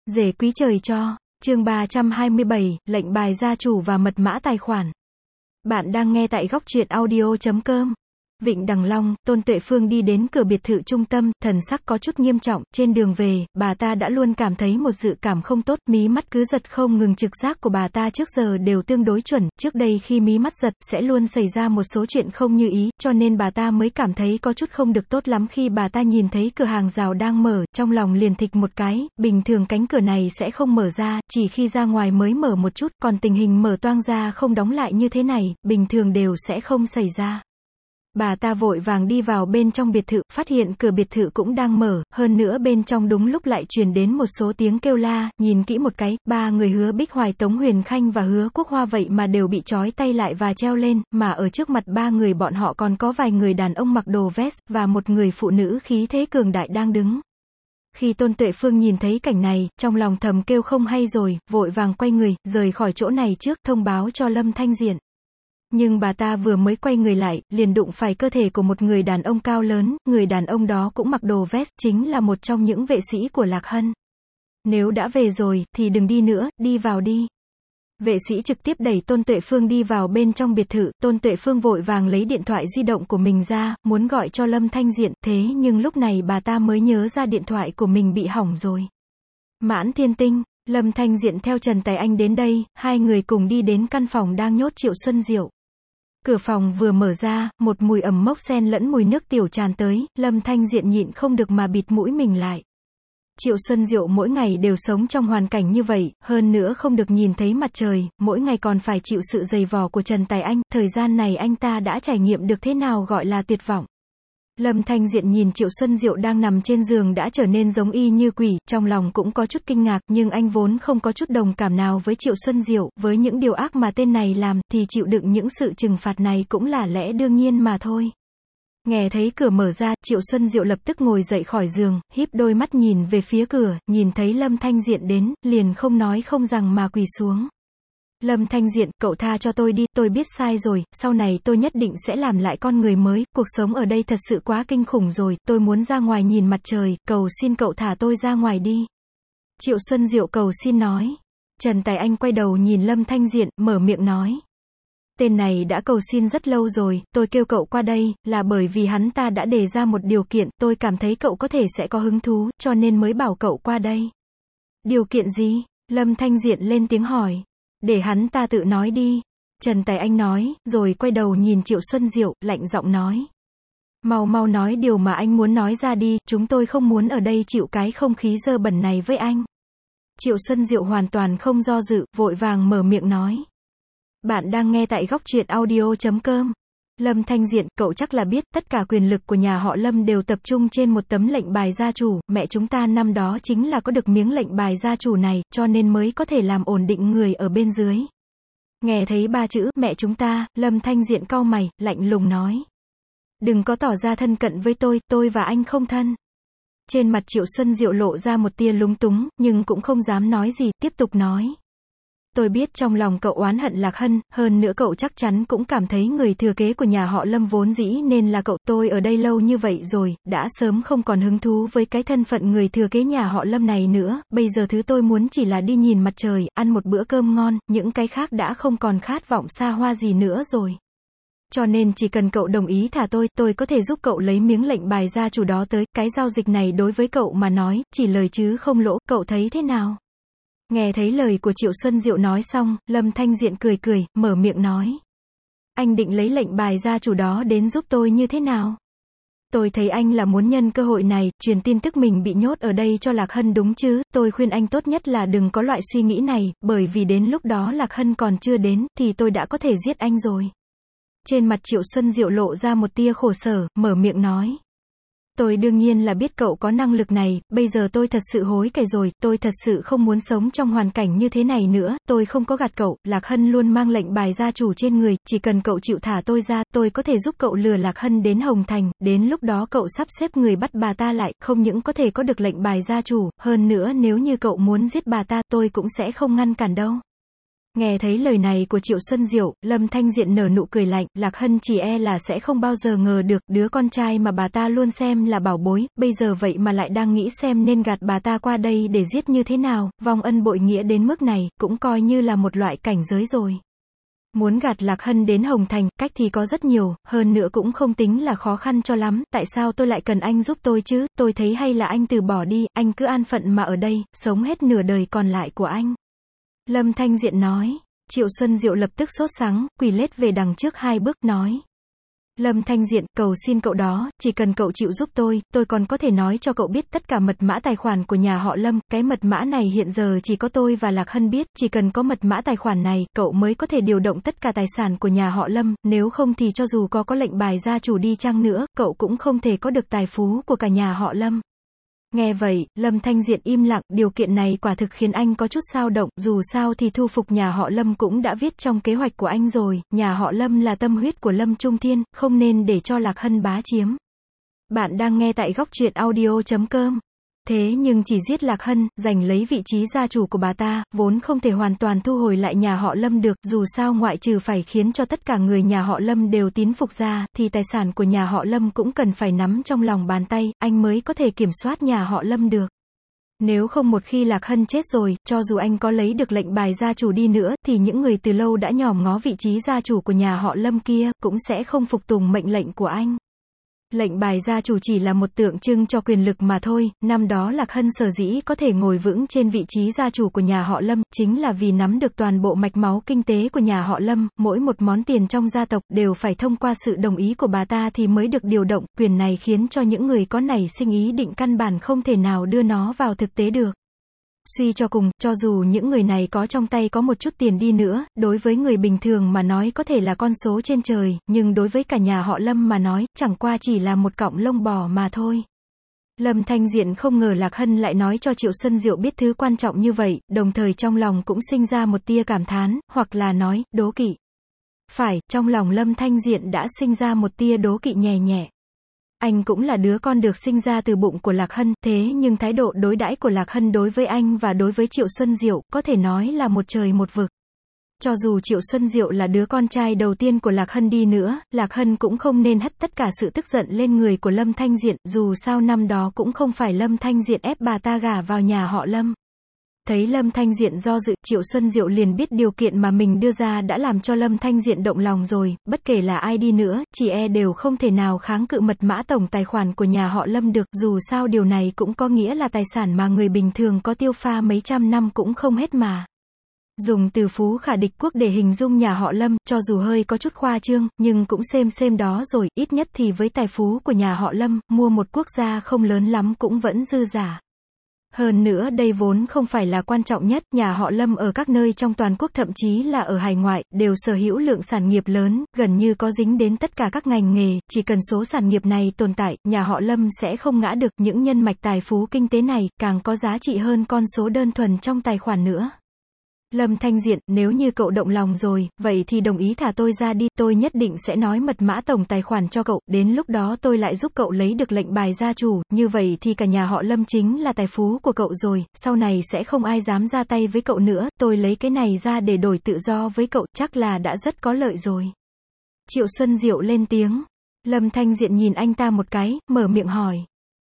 Rể quý trời cho, chương 327, lệnh bài gia chủ và mật mã tài khoản. Bạn đang nghe tại góc truyện audio.com. Vịnh Đằng Long, Tôn Tuệ Phương đi đến cửa biệt thự trung tâm, thần sắc có chút nghiêm trọng, trên đường về, bà ta đã luôn cảm thấy một dự cảm không tốt, mí mắt cứ giật không ngừng, trực giác của bà ta trước giờ đều tương đối chuẩn, trước đây khi mí mắt giật, sẽ luôn xảy ra một số chuyện không như ý, cho nên bà ta mới cảm thấy có chút không được tốt lắm khi bà ta nhìn thấy cửa hàng rào đang mở, trong lòng liền thịch một cái, bình thường cánh cửa này sẽ không mở ra, chỉ khi ra ngoài mới mở một chút, còn tình hình mở toang ra không đóng lại như thế này, bình thường đều sẽ không xảy ra. Bà ta vội vàng đi vào bên trong biệt thự, phát hiện cửa biệt thự cũng đang mở, hơn nữa bên trong đúng lúc lại truyền đến một số tiếng kêu la, nhìn kỹ một cái, ba người Hứa Bích Hoài, Tống Huyền Khanh và Hứa Quốc Hoa vậy mà đều bị trói tay lại và treo lên, mà ở trước mặt ba người bọn họ còn có vài người đàn ông mặc đồ vest, và một người phụ nữ khí thế cường đại đang đứng. Khi Tôn Tuệ Phương nhìn thấy cảnh này, trong lòng thầm kêu không hay rồi, vội vàng quay người, rời khỏi chỗ này trước, thông báo cho Lâm Thanh Diện. Nhưng bà ta vừa mới quay người lại, liền đụng phải cơ thể của một người đàn ông cao lớn, người đàn ông đó cũng mặc đồ vest, chính là một trong những vệ sĩ của Lạc Hân. Nếu đã về rồi, thì đừng đi nữa, đi vào đi. Vệ sĩ trực tiếp đẩy Tôn Tuệ Phương đi vào bên trong biệt thự, Tôn Tuệ Phương vội vàng lấy điện thoại di động của mình ra, muốn gọi cho Lâm Thanh Diện, thế nhưng lúc này bà ta mới nhớ ra điện thoại của mình bị hỏng rồi. Mãn Thiên Tinh, Lâm Thanh Diện theo Trần Tài Anh đến đây, hai người cùng đi đến căn phòng đang nhốt Triệu Xuân Diệu. Cửa phòng vừa mở ra, một mùi ẩm mốc xen lẫn mùi nước tiểu tràn tới, Lâm Thanh Diện nhịn không được mà bịt mũi mình lại. Triệu Xuân Diệu mỗi ngày đều sống trong hoàn cảnh như vậy, hơn nữa không được nhìn thấy mặt trời, mỗi ngày còn phải chịu sự giày vò của Trần Tài Anh, thời gian này anh ta đã trải nghiệm được thế nào gọi là tuyệt vọng. Lâm Thanh Diện nhìn Triệu Xuân Diệu đang nằm trên giường đã trở nên giống y như quỷ, trong lòng cũng có chút kinh ngạc, nhưng anh vốn không có chút đồng cảm nào với Triệu Xuân Diệu, với những điều ác mà tên này làm, thì chịu đựng những sự trừng phạt này cũng là lẽ đương nhiên mà thôi. Nghe thấy cửa mở ra, Triệu Xuân Diệu lập tức ngồi dậy khỏi giường, híp đôi mắt nhìn về phía cửa, nhìn thấy Lâm Thanh Diện đến, liền không nói không rằng mà quỳ xuống. Lâm Thanh Diện, cậu tha cho tôi đi, tôi biết sai rồi, sau này tôi nhất định sẽ làm lại con người mới, cuộc sống ở đây thật sự quá kinh khủng rồi, tôi muốn ra ngoài nhìn mặt trời, cầu xin cậu thả tôi ra ngoài đi. Triệu Xuân Diệu cầu xin nói. Trần Tài Anh quay đầu nhìn Lâm Thanh Diện, mở miệng nói. Tên này đã cầu xin rất lâu rồi, tôi kêu cậu qua đây, là bởi vì hắn ta đã đề ra một điều kiện, tôi cảm thấy cậu có thể sẽ có hứng thú, cho nên mới bảo cậu qua đây. Điều kiện gì? Lâm Thanh Diện lên tiếng hỏi. Để hắn ta tự nói đi. Trần Tài Anh nói, rồi quay đầu nhìn Triệu Xuân Diệu, lạnh giọng nói. Mau mau nói điều mà anh muốn nói ra đi, chúng tôi không muốn ở đây chịu cái không khí dơ bẩn này với anh. Triệu Xuân Diệu hoàn toàn không do dự, vội vàng mở miệng nói. Bạn đang nghe tại góc truyện audio.com. Lâm Thanh Diện, cậu chắc là biết, tất cả quyền lực của nhà họ Lâm đều tập trung trên một tấm lệnh bài gia chủ, mẹ chúng ta năm đó chính là có được miếng lệnh bài gia chủ này, cho nên mới có thể làm ổn định người ở bên dưới. Nghe thấy ba chữ, mẹ chúng ta, Lâm Thanh Diện cau mày, lạnh lùng nói. Đừng có tỏ ra thân cận với tôi và anh không thân. Trên mặt Triệu Xuân Diệu lộ ra một tia lúng túng, nhưng cũng không dám nói gì, tiếp tục nói. Tôi biết trong lòng cậu oán hận Lạc Hân, hơn nữa cậu chắc chắn cũng cảm thấy người thừa kế của nhà họ Lâm vốn dĩ nên là cậu, tôi ở đây lâu như vậy rồi, đã sớm không còn hứng thú với cái thân phận người thừa kế nhà họ Lâm này nữa, bây giờ thứ tôi muốn chỉ là đi nhìn mặt trời, ăn một bữa cơm ngon, những cái khác đã không còn khát vọng xa hoa gì nữa rồi. Cho nên chỉ cần cậu đồng ý thả tôi có thể giúp cậu lấy miếng lệnh bài gia chủ đó tới, cái giao dịch này đối với cậu mà nói, chỉ lời chứ không lỗ, cậu thấy thế nào? Nghe thấy lời của Triệu Xuân Diệu nói xong, Lâm Thanh Diện cười, mở miệng nói. Anh định lấy lệnh bài gia chủ đó đến giúp tôi như thế nào? Tôi thấy anh là muốn nhân cơ hội này, truyền tin tức mình bị nhốt ở đây cho Lạc Hân đúng chứ, tôi khuyên anh tốt nhất là đừng có loại suy nghĩ này, bởi vì đến lúc đó Lạc Hân còn chưa đến, thì tôi đã có thể giết anh rồi. Trên mặt Triệu Xuân Diệu lộ ra một tia khổ sở, mở miệng nói. Tôi đương nhiên là biết cậu có năng lực này, bây giờ tôi thật sự hối cải rồi, tôi thật sự không muốn sống trong hoàn cảnh như thế này nữa, tôi không có gạt cậu, Lạc Hân luôn mang lệnh bài gia chủ trên người, chỉ cần cậu chịu thả tôi ra, tôi có thể giúp cậu lừa Lạc Hân đến Hồng Thành, đến lúc đó cậu sắp xếp người bắt bà ta lại, không những có thể có được lệnh bài gia chủ, hơn nữa nếu như cậu muốn giết bà ta, tôi cũng sẽ không ngăn cản đâu. Nghe thấy lời này của Triệu Xuân Diệu, Lâm Thanh Diện nở nụ cười lạnh, Lạc Hân chỉ e là sẽ không bao giờ ngờ được, đứa con trai mà bà ta luôn xem là bảo bối, bây giờ vậy mà lại đang nghĩ xem nên gạt bà ta qua đây để giết như thế nào, vong ân bội nghĩa đến mức này, cũng coi như là một loại cảnh giới rồi. Muốn gạt Lạc Hân đến Hồng Thành, cách thì có rất nhiều, hơn nữa cũng không tính là khó khăn cho lắm, tại sao tôi lại cần anh giúp tôi chứ, tôi thấy hay là anh từ bỏ đi, anh cứ an phận mà ở đây, sống hết nửa đời còn lại của anh. Lâm Thanh Diện nói. Triệu Xuân Diệu lập tức sốt sắng, quỳ lết về đằng trước 2 bước, nói. Lâm Thanh Diện, cầu xin cậu đó, chỉ cần cậu chịu giúp tôi còn có thể nói cho cậu biết tất cả mật mã tài khoản của nhà họ Lâm, cái mật mã này hiện giờ chỉ có tôi và Lạc Hân biết, chỉ cần có mật mã tài khoản này, cậu mới có thể điều động tất cả tài sản của nhà họ Lâm, nếu không thì cho dù có lệnh bài gia chủ đi chăng nữa, cậu cũng không thể có được tài phú của cả nhà họ Lâm. Nghe vậy, Lâm Thanh Diện im lặng, điều kiện này quả thực khiến anh có chút xao động, dù sao thì thu phục nhà họ Lâm cũng đã viết trong kế hoạch của anh rồi, nhà họ Lâm là tâm huyết của Lâm Trung Thiên, không nên để cho Lạc Hân bá chiếm. Bạn đang nghe tại góc truyện audio.com. Thế nhưng chỉ giết Lạc Hân, giành lấy vị trí gia chủ của bà ta, vốn không thể hoàn toàn thu hồi lại nhà họ Lâm được, dù sao ngoại trừ phải khiến cho tất cả người nhà họ Lâm đều tín phục ra, thì tài sản của nhà họ Lâm cũng cần phải nắm trong lòng bàn tay, anh mới có thể kiểm soát nhà họ Lâm được. Nếu không một khi Lạc Hân chết rồi, cho dù anh có lấy được lệnh bài gia chủ đi nữa, thì những người từ lâu đã nhòm ngó vị trí gia chủ của nhà họ Lâm kia, cũng sẽ không phục tùng mệnh lệnh của anh. Lệnh bài gia chủ chỉ là một tượng trưng cho quyền lực mà thôi, năm đó Lạc Hân sở dĩ có thể ngồi vững trên vị trí gia chủ của nhà họ Lâm, chính là vì nắm được toàn bộ mạch máu kinh tế của nhà họ Lâm, mỗi một món tiền trong gia tộc đều phải thông qua sự đồng ý của bà ta thì mới được điều động, quyền này khiến cho những người có nảy sinh ý định căn bản không thể nào đưa nó vào thực tế được. Suy cho cùng, cho dù những người này có trong tay có một chút tiền đi nữa, đối với người bình thường mà nói có thể là con số trên trời, nhưng đối với cả nhà họ Lâm mà nói, chẳng qua chỉ là một cọng lông bò mà thôi. Lâm Thanh Diện không ngờ Lạc Hân lại nói cho Triệu Xuân Diệu biết thứ quan trọng như vậy, đồng thời trong lòng cũng sinh ra một tia cảm thán, hoặc là nói, đố kỵ. Phải, trong lòng Lâm Thanh Diện đã sinh ra một tia đố kỵ nhẹ nhẹ. Anh cũng là đứa con được sinh ra từ bụng của Lạc Hân, thế nhưng thái độ đối đãi của Lạc Hân đối với anh và đối với Triệu Xuân Diệu, có thể nói là một trời một vực. Cho dù Triệu Xuân Diệu là đứa con trai đầu tiên của Lạc Hân đi nữa, Lạc Hân cũng không nên hất tất cả sự tức giận lên người của Lâm Thanh Diện, dù sao năm đó cũng không phải Lâm Thanh Diện ép bà ta gả vào nhà họ Lâm. Thấy Lâm Thanh Diện do dự, Triệu Xuân Diệu liền biết điều kiện mà mình đưa ra đã làm cho Lâm Thanh Diện động lòng rồi, bất kể là ai đi nữa, chỉ e đều không thể nào kháng cự mật mã tổng tài khoản của nhà họ Lâm được, dù sao điều này cũng có nghĩa là tài sản mà người bình thường có tiêu pha mấy trăm năm cũng không hết mà. Dùng từ phú khả địch quốc để hình dung nhà họ Lâm, cho dù hơi có chút khoa trương, nhưng cũng xem đó rồi, ít nhất thì với tài phú của nhà họ Lâm, mua một quốc gia không lớn lắm cũng vẫn dư giả. Hơn nữa đây vốn không phải là quan trọng nhất, nhà họ Lâm ở các nơi trong toàn quốc thậm chí là ở hải ngoại, đều sở hữu lượng sản nghiệp lớn, gần như có dính đến tất cả các ngành nghề, chỉ cần số sản nghiệp này tồn tại, nhà họ Lâm sẽ không ngã được, những nhân mạch tài phú kinh tế này, càng có giá trị hơn con số đơn thuần trong tài khoản nữa. Lâm Thanh Diện, nếu như cậu động lòng rồi, vậy thì đồng ý thả tôi ra đi, tôi nhất định sẽ nói mật mã tổng tài khoản cho cậu, đến lúc đó tôi lại giúp cậu lấy được lệnh bài gia chủ, như vậy thì cả nhà họ Lâm chính là tài phú của cậu rồi, sau này sẽ không ai dám ra tay với cậu nữa, tôi lấy cái này ra để đổi tự do với cậu, chắc là đã rất có lợi rồi. Triệu Xuân Diệu lên tiếng. Lâm Thanh Diện nhìn anh ta một cái, mở miệng hỏi.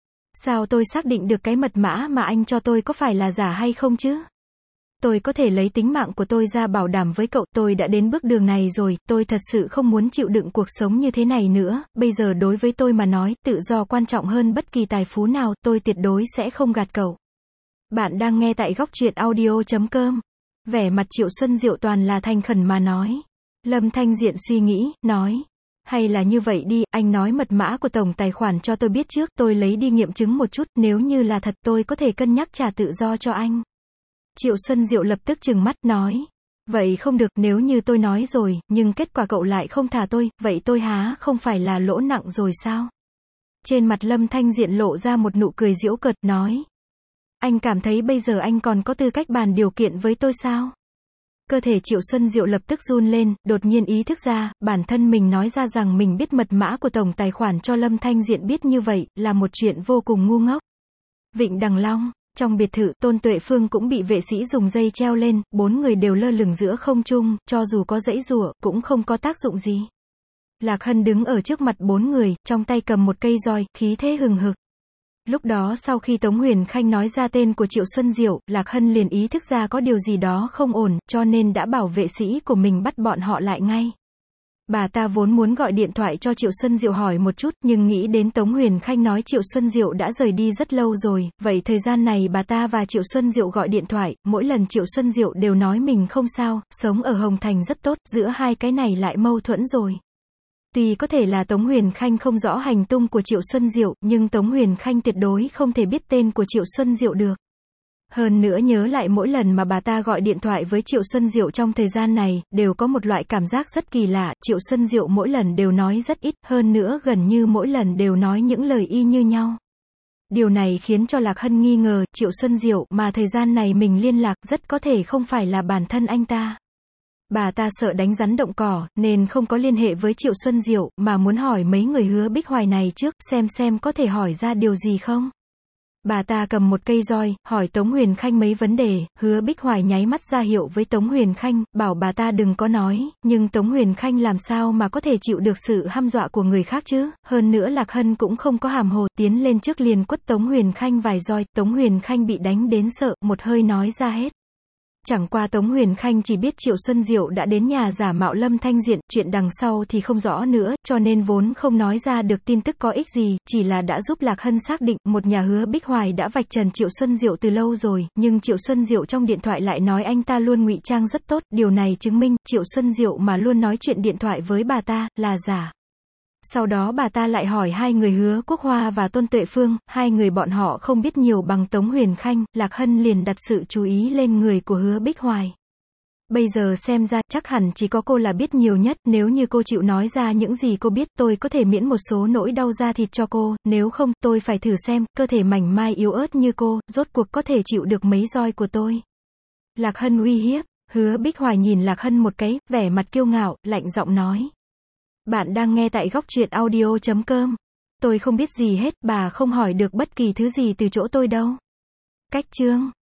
Sao tôi xác định được cái mật mã mà anh cho tôi có phải là giả hay không chứ? Tôi có thể lấy tính mạng của tôi ra bảo đảm với cậu, tôi đã đến bước đường này rồi, tôi thật sự không muốn chịu đựng cuộc sống như thế này nữa, bây giờ đối với tôi mà nói, tự do quan trọng hơn bất kỳ tài phú nào, tôi tuyệt đối sẽ không gạt cậu. Bạn đang nghe tại góc truyện audio.com. Vẻ mặt Triệu Xuân Diệu toàn là thành khẩn mà nói. Lâm Thanh Diện suy nghĩ, nói. Hay là như vậy đi, anh nói mật mã của tổng tài khoản cho tôi biết trước, tôi lấy đi nghiệm chứng một chút, nếu như là thật tôi có thể cân nhắc trả tự do cho anh. Triệu Xuân Diệu lập tức trừng mắt, nói. Vậy không được, nếu như tôi nói rồi, nhưng kết quả cậu lại không thả tôi, vậy tôi há không phải là lỗ nặng rồi sao? Trên mặt Lâm Thanh Diện lộ ra một nụ cười giễu cợt, nói. Anh cảm thấy bây giờ anh còn có tư cách bàn điều kiện với tôi sao? Cơ thể Triệu Xuân Diệu lập tức run lên, đột nhiên ý thức ra, bản thân mình nói ra rằng mình biết mật mã của tổng tài khoản cho Lâm Thanh Diện biết như vậy, là một chuyện vô cùng ngu ngốc. Vịnh Đằng Long. Trong biệt thự, Tôn Tuệ Phương cũng bị vệ sĩ dùng dây treo lên, 4 người đều lơ lửng giữa không trung, cho dù có giãy giụa, cũng không có tác dụng gì. Lạc Hân đứng ở trước mặt 4 người, trong tay cầm một cây roi, khí thế hừng hực. Lúc đó sau khi Tống Huyền Khanh nói ra tên của Triệu Xuân Diệu, Lạc Hân liền ý thức ra có điều gì đó không ổn, cho nên đã bảo vệ sĩ của mình bắt bọn họ lại ngay. Bà ta vốn muốn gọi điện thoại cho Triệu Xuân Diệu hỏi một chút, nhưng nghĩ đến Tống Huyền Khanh nói Triệu Xuân Diệu đã rời đi rất lâu rồi, vậy thời gian này bà ta và Triệu Xuân Diệu gọi điện thoại, mỗi lần Triệu Xuân Diệu đều nói mình không sao, sống ở Hồng Thành rất tốt, giữa hai cái này lại mâu thuẫn rồi. Tuy có thể là Tống Huyền Khanh không rõ hành tung của Triệu Xuân Diệu, nhưng Tống Huyền Khanh tuyệt đối không thể biết tên của Triệu Xuân Diệu được. Hơn nữa nhớ lại mỗi lần mà bà ta gọi điện thoại với Triệu Xuân Diệu trong thời gian này, đều có một loại cảm giác rất kỳ lạ, Triệu Xuân Diệu mỗi lần đều nói rất ít, hơn nữa gần như mỗi lần đều nói những lời y như nhau. Điều này khiến cho Lạc Hân nghi ngờ, Triệu Xuân Diệu mà thời gian này mình liên lạc rất có thể không phải là bản thân anh ta. Bà ta sợ đánh rắn động cỏ, nên không có liên hệ với Triệu Xuân Diệu, mà muốn hỏi mấy người Hứa Bích Hoài này trước, xem có thể hỏi ra điều gì không. Bà ta cầm một cây roi, hỏi Tống Huyền Khanh mấy vấn đề, Hứa Bích Hoài nháy mắt ra hiệu với Tống Huyền Khanh, bảo bà ta đừng có nói, nhưng Tống Huyền Khanh làm sao mà có thể chịu được sự hăm dọa của người khác chứ, hơn nữa Lạc Hân cũng không có hàm hồ, tiến lên trước liền quất Tống Huyền Khanh vài roi, Tống Huyền Khanh bị đánh đến sợ, một hơi nói ra hết. Chẳng qua Tống Huyền Khanh chỉ biết Triệu Xuân Diệu đã đến nhà giả mạo Lâm Thanh Diện, chuyện đằng sau thì không rõ nữa, cho nên vốn không nói ra được tin tức có ích gì, chỉ là đã giúp Lạc Hân xác định, một nhà Hứa Bích Hoài đã vạch trần Triệu Xuân Diệu từ lâu rồi, nhưng Triệu Xuân Diệu trong điện thoại lại nói anh ta luôn ngụy trang rất tốt, điều này chứng minh, Triệu Xuân Diệu mà luôn nói chuyện điện thoại với bà ta, là giả. Sau đó bà ta lại hỏi hai người Hứa Quốc Hoa và Tôn Tuệ Phương, hai người bọn họ không biết nhiều bằng Tống Huyền Khanh, Lạc Hân liền đặt sự chú ý lên người của Hứa Bích Hoài. Bây giờ xem ra, chắc hẳn chỉ có cô là biết nhiều nhất, nếu như cô chịu nói ra những gì cô biết, tôi có thể miễn một số nỗi đau da thịt cho cô, nếu không, tôi phải thử xem, cơ thể mảnh mai yếu ớt như cô, rốt cuộc có thể chịu được mấy roi của tôi. Lạc Hân uy hiếp, Hứa Bích Hoài nhìn Lạc Hân một cái, vẻ mặt kiêu ngạo, lạnh giọng nói. Bạn đang nghe tại Góc Truyện Audio.com. Tôi không biết gì hết, bà không hỏi được bất kỳ thứ gì từ chỗ tôi đâu. Cách chương